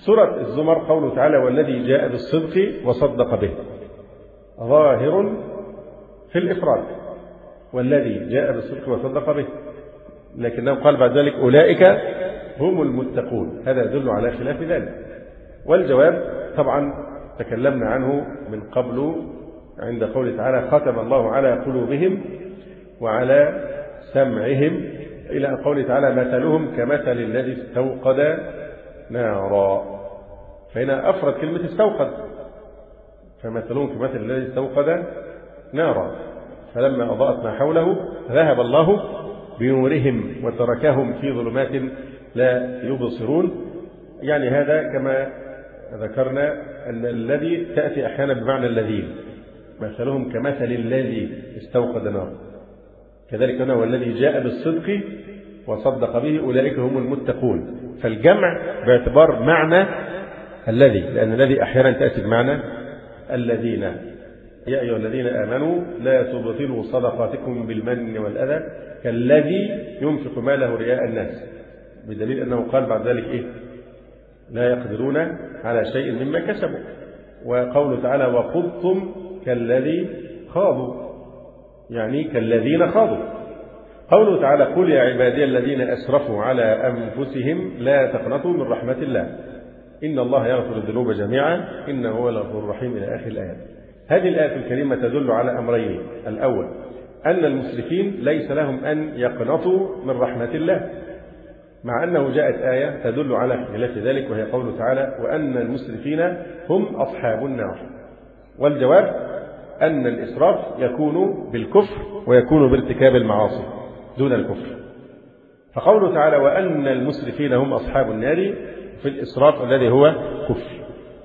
سورة الزمر قوله تعالى والذي جاء بالصدق وصدق به، ظاهر في الإفراد، والذي جاء بالصدق وصدق به، لكنه قال بعد ذلك أولئك هم المتقون، هذا يدل على خلاف ذلك. والجواب طبعا تكلمنا عنه من قبل عند قوله تعالى ختم الله على قلوبهم وعلى سمعهم إلى قوله تعالى مثلهم كمثل الذي استوقد نارا، فهنا أفرد كلمة استوقد، فمثلهم كمثل الذي استوقد نارا فلما أضاءت ما حوله ذهب الله بنورهم وتركهم في ظلمات لا يبصرون. يعني هذا كما ذكرنا أن الذي تأتي أحيانا بمعنى الذين، مثلهم كمثل الذي استوقد نارا، كذلك هنا والذي جاء بالصدق وصدق به أولئك هم المتقون، فالجمع باعتبار معنى الذي، لأن الذي أحيانا تأتي بمعنى الذين. يا أيها الذين آمنوا لا تبطلوا صدقاتكم بالمن والأذى كالذي ينفق ماله رئاء الناس، بدليل أنه قال بعد ذلك إيه؟ لا يقدرون على شيء مما كسبوا. وقوله تعالى وخضتم كالذي خاضوا، يعني كالذين خاضوا. قوله تعالى قل يا عبادي الذين أسرفوا على أنفسهم لا تقنطوا من رحمة الله إن الله يغفر الذنوب جميعا إنه هو الغفور الرحيم إلى آخر الآيات. هذه الآية الكريمة تدل على أمرين: الأول أن المسرفين ليس لهم أن يقنطوا من رحمة الله، مع أنه جاءت آية تدل على خلاف ذلك، وهي قوله تعالى وأن المسرفين هم أصحاب النار. والجواب أن الإسراف يكون بالكفر ويكون بارتكاب المعاصي دون الكفر. فقوله تعالى وأن المسرفين هم أصحاب النار في الإسراف الذي هو كفر.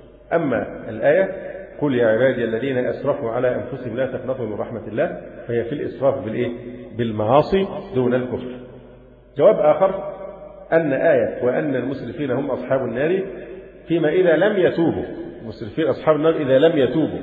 أما الآية قل يا عبادي الذين أسرفوا على أنفسهم لا تقنطوا من رحمة الله فهي في الإسراف بالإيه؟ بالمعاصي دون الكفر. جواب آخر أن آية وأن المسرفين هم أصحاب النار فيما إذا لم يتوبوا، المسرفين أصحاب النار إذا لم يتوبوا،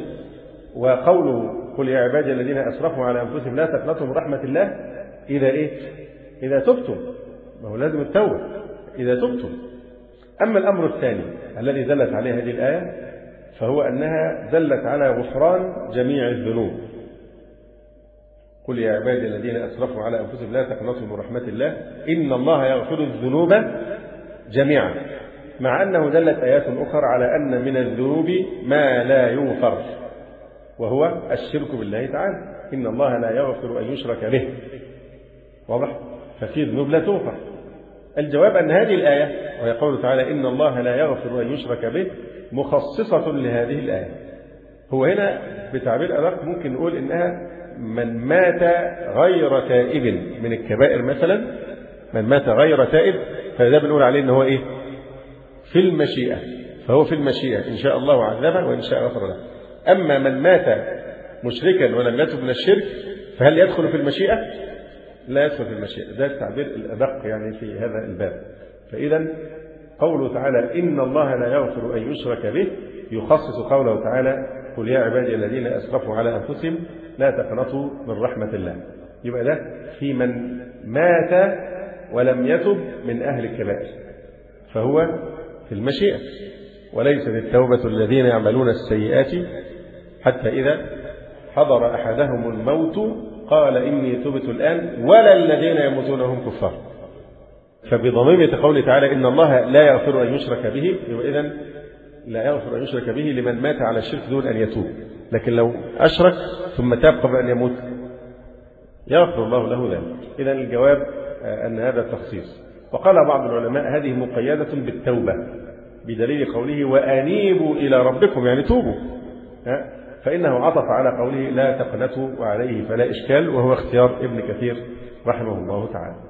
وقوله قل يا عبادي الذين أسرفوا على أنفسهم لا تقنطوا من رحمة الله إذا إيه؟ إذا تبتم، ما هو لازم التوبة إذا تبتم. أما الأمر الثاني الذي دلت عليه هذه الآية فهو أنها دلت على غفران جميع الذنوب. قل يا عبادي الذين أسرفوا على أنفسهم لا تقنطوا من رحمة الله إن الله يغفر الذنوب جميعا، مع أنه دلت آيات أخرى على أن من الذنوب ما لا يغفر وهو الشرك بالله تعالى، إن الله لا يغفر أن يشرك به، واضح؟ ففي ذنوب لا تغفر. الجواب أن هذه الآية وهي قوله تعالى إن الله لا يغفر أن يشرك به مخصصة لهذه الآية. هو هنا بتعبير أدق ممكن نقول إنها من مات غير تائب من الكبائر مثلا، من مات غير تائب فهذا بنقول عليه إن هو إيه؟ في المشيئة، فهو في المشيئة إن شاء الله عذبه وإن شاء غفر له. أما من مات مشركا ولم يتب من الشرك فهل يدخل في المشيئة؟ لا يدخل في المشيئة. ده التعبير الأدق يعني في هذا الباب. فإذا قوله تعالى إن الله لا يغفر أن يشرك به يخصص قوله تعالى قل يا عبادي الذين أسرفوا على أنفسهم لا تقنطوا من رحمة الله. يبقى ده في من مات ولم يتب من أهل الكبائر فهو في المشيئة، وليست التوبة الذين يعملون السيئات حتى إذا حضر أحدهم الموت قال إني تبت الآن ولا الذين يموتون هم كفار. فبضميمة قوله تعالى إن الله لا يغفر أن يشرك به، يبقى إذن لا يغفر أن يشرك به لمن مات على الشرك دون أن يتوب، لكن لو أشرك ثم تاب قبل أن يموت يغفر الله له ذلك. إذن الجواب أن هذا التخصيص. وقال بعض العلماء هذه مقيدة بالتوبة بدليل قوله وأنيبوا إلى ربكم، يعني توبوا، فإنه عطف على قوله لا تقنطوا وعليه فلا إشكال، وهو اختيار ابن كثير رحمه الله تعالى.